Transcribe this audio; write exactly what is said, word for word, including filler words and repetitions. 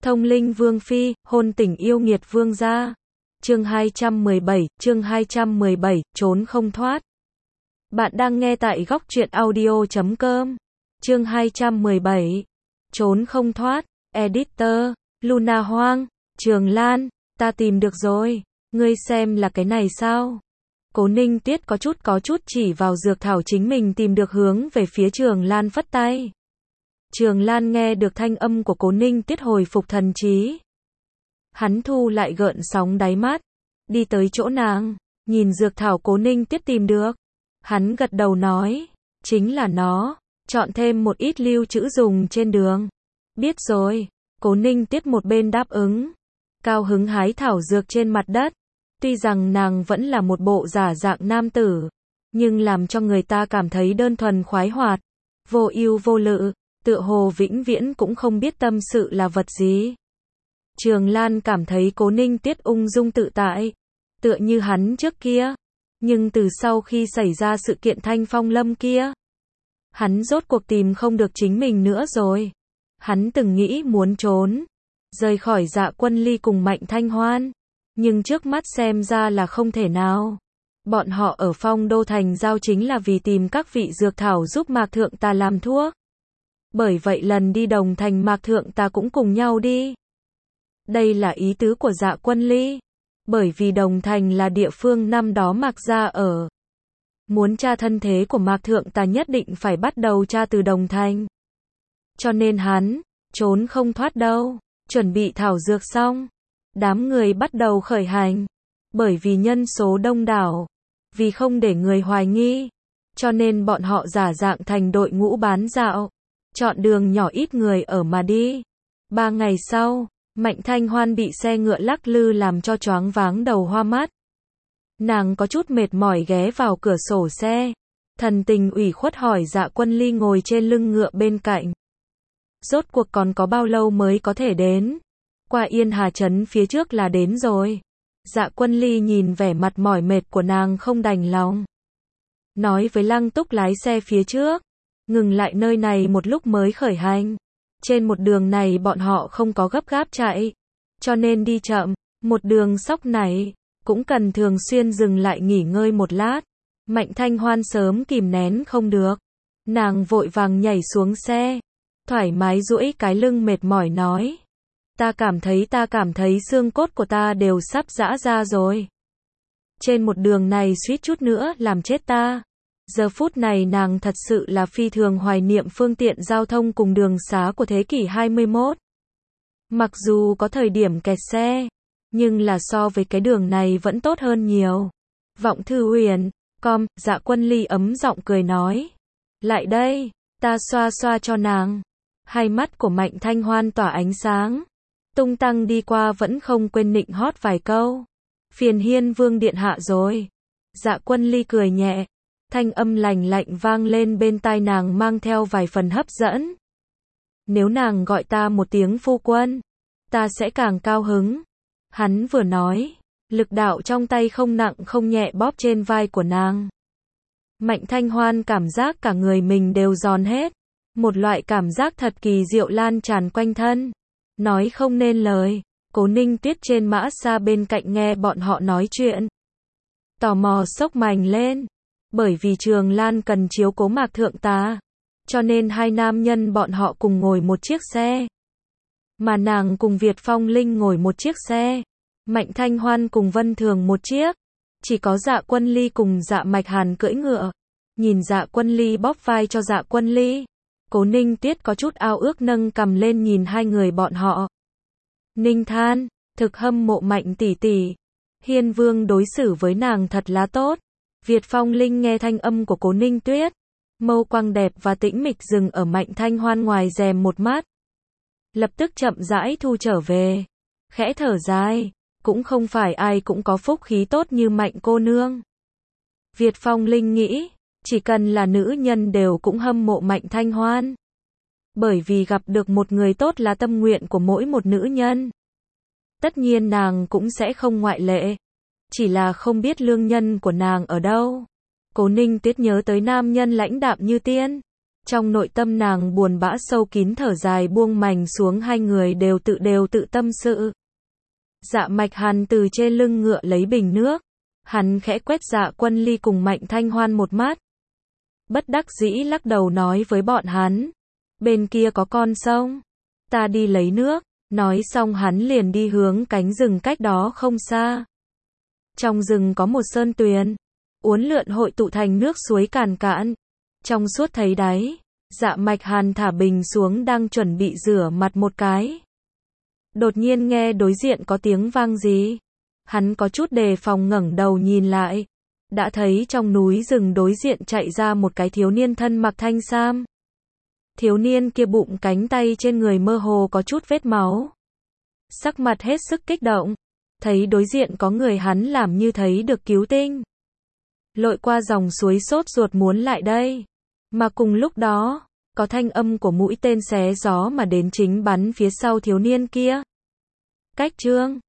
Thông linh vương phi, hôn tình yêu nghiệt vương gia. Chương hai trăm mười bảy, chương hai trăm mười bảy, trốn không thoát. Bạn đang nghe tại góc truyện audio chấm com. Chương hai trăm mười bảy, trốn không thoát. Editor, Luna Hoang, Trường Lan, ta tìm được rồi, ngươi xem là cái này sao? Cố Ninh Tuyết có chút có chút chỉ vào dược thảo chính mình tìm được hướng về phía Trường Lan phất tay. Trường Lan nghe được thanh âm của Cố Ninh Tuyết hồi phục thần trí. Hắn thu lại gợn sóng đáy mắt, đi tới chỗ nàng, nhìn dược thảo Cố Ninh Tuyết tìm được. Hắn gật đầu nói, chính là nó, chọn thêm một ít lưu trữ dùng trên đường. Biết rồi, Cố Ninh Tuyết một bên đáp ứng, cao hứng hái thảo dược trên mặt đất. Tuy rằng nàng vẫn là một bộ giả dạng nam tử, nhưng làm cho người ta cảm thấy đơn thuần khoái hoạt, vô ưu vô lự, tựa hồ vĩnh viễn cũng không biết tâm sự là vật gì. Trường Lan cảm thấy Cố Ninh Tuyết ung dung tự tại, tựa như hắn trước kia, nhưng từ sau khi xảy ra sự kiện Thanh Phong Lâm kia, hắn rốt cuộc tìm không được chính mình nữa rồi. Hắn từng nghĩ muốn trốn, rời khỏi Dạ Quân Ly cùng Mạnh Thanh Hoan, nhưng trước mắt xem ra là không thể nào. Bọn họ ở Phong Đô Thành giao chính là vì tìm các vị dược thảo giúp Mạc Thượng ta làm thuốc. Bởi vậy lần đi Đồng Thành Mạc Thượng ta cũng cùng nhau đi. Đây là ý tứ của Dạ Quân Ly. Bởi vì Đồng Thành là địa phương năm đó Mạc gia ở. Muốn tra thân thế của Mạc Thượng ta nhất định phải bắt đầu tra từ Đồng Thành. Cho nên hắn, trốn không thoát đâu. Chuẩn bị thảo dược xong, đám người bắt đầu khởi hành. Bởi vì nhân số đông đảo, vì không để người hoài nghi, cho nên bọn họ giả dạng thành đội ngũ bán dạo, chọn đường nhỏ ít người ở mà đi. Ba ngày sau, Mạnh Thanh Hoan bị xe ngựa lắc lư làm cho choáng váng đầu hoa mắt. Nàng có chút mệt mỏi ghé vào cửa sổ xe, thần tình ủy khuất hỏi Dạ Quân Ly ngồi trên lưng ngựa bên cạnh. Rốt cuộc còn có bao lâu mới có thể đến? Qua Yên Hà Trấn phía trước là đến rồi. Dạ Quân Ly nhìn vẻ mặt mỏi mệt của nàng không đành lòng. Nói với Lăng Túc lái xe phía trước, ngừng lại nơi này một lúc mới khởi hành. Trên một đường này bọn họ không có gấp gáp chạy, cho nên đi chậm. Một đường sóc này, cũng cần thường xuyên dừng lại nghỉ ngơi một lát. Mạnh Thanh Hoan sớm kìm nén không được. Nàng vội vàng nhảy xuống xe, thoải mái duỗi cái lưng mệt mỏi nói. Ta cảm thấy ta cảm thấy xương cốt của ta đều sắp giã ra rồi. Trên một đường này suýt chút nữa làm chết ta. Giờ phút này nàng thật sự là phi thường hoài niệm phương tiện giao thông cùng đường xá của thế kỷ hai mươi mốt. Mặc dù có thời điểm kẹt xe, nhưng là so với cái đường này vẫn tốt hơn nhiều. Vọng Thư Huyền, com, Dạ Quân Ly ấm giọng cười nói. Lại đây, ta xoa xoa cho nàng. Hai mắt của Mạnh Thanh Hoan tỏa ánh sáng. Tung tăng đi qua vẫn không quên nịnh hót vài câu. Phiền Hiên Vương điện hạ rồi. Dạ Quân Ly cười nhẹ. Thanh âm lành lạnh vang lên bên tai nàng mang theo vài phần hấp dẫn. Nếu nàng gọi ta một tiếng phu quân, ta sẽ càng cao hứng. Hắn vừa nói, lực đạo trong tay không nặng không nhẹ bóp trên vai của nàng. Mạnh Thanh Hoan cảm giác cả người mình đều giòn hết. Một loại cảm giác thật kỳ diệu lan tràn quanh thân. Nói không nên lời. Cố Ninh Tuyết trên mã xa bên cạnh nghe bọn họ nói chuyện, tò mò sốc mành lên. Bởi vì Trường Lan cần chiếu cố Mạc Thượng tá, cho nên hai nam nhân bọn họ cùng ngồi một chiếc xe. Mà nàng cùng Việt Phong Linh ngồi một chiếc xe. Mạnh Thanh Hoan cùng Vân Thường một chiếc. Chỉ có Dạ Quân Ly cùng Dạ Mạch Hàn cưỡi ngựa. Nhìn Dạ Quân Ly bóp vai cho Dạ Quân Ly, Cố Ninh Tuyết có chút ao ước nâng cằm lên nhìn hai người bọn họ. Ninh than, thực hâm mộ Mạnh tỷ tỷ. Hiên Vương đối xử với nàng thật là tốt. Việt Phong Linh nghe thanh âm của Cố Ninh Tuyết, mâu quang đẹp và tĩnh mịch dừng ở Mạnh Thanh Hoan ngoài rèm một mắt. Lập tức chậm rãi thu trở về, khẽ thở dài, cũng không phải ai cũng có phúc khí tốt như Mạnh cô nương. Việt Phong Linh nghĩ, chỉ cần là nữ nhân đều cũng hâm mộ Mạnh Thanh Hoan. Bởi vì gặp được một người tốt là tâm nguyện của mỗi một nữ nhân. Tất nhiên nàng cũng sẽ không ngoại lệ. Chỉ là không biết lương nhân của nàng ở đâu. Cố Ninh Tuyết nhớ tới nam nhân lãnh đạm như tiên, Trong nội tâm nàng buồn bã sâu kín thở dài buông mành xuống hai người đều tự đều tự tâm sự. Dạ Mạch Hàn từ trên lưng ngựa lấy bình nước. Hắn khẽ quét Dạ Quân Ly cùng Mạnh Thanh Hoan một mắt. Bất đắc dĩ lắc đầu nói với bọn hắn. Bên kia có con sông. Ta đi lấy nước. Nói xong hắn liền đi hướng cánh rừng cách đó không xa. Trong rừng có một sơn tuyền. Uốn lượn hội tụ thành nước suối càn cạn. Trong suốt thấy đáy. Dạ Mạch Hàn thả bình xuống đang chuẩn bị rửa mặt một cái. Đột nhiên nghe đối diện có tiếng vang gì. Hắn có chút đề phòng ngẩng đầu nhìn lại. Đã thấy trong núi rừng đối diện chạy ra một cái thiếu niên thân mặc thanh sam. Thiếu niên kia bụng cánh tay trên người mơ hồ có chút vết máu. Sắc mặt hết sức kích động. Thấy đối diện có người hắn làm như thấy được cứu tinh. Lội qua dòng suối sốt ruột muốn lại đây. Mà cùng lúc đó, có thanh âm của mũi tên xé gió mà đến chính bắn phía sau thiếu niên kia. Cách chương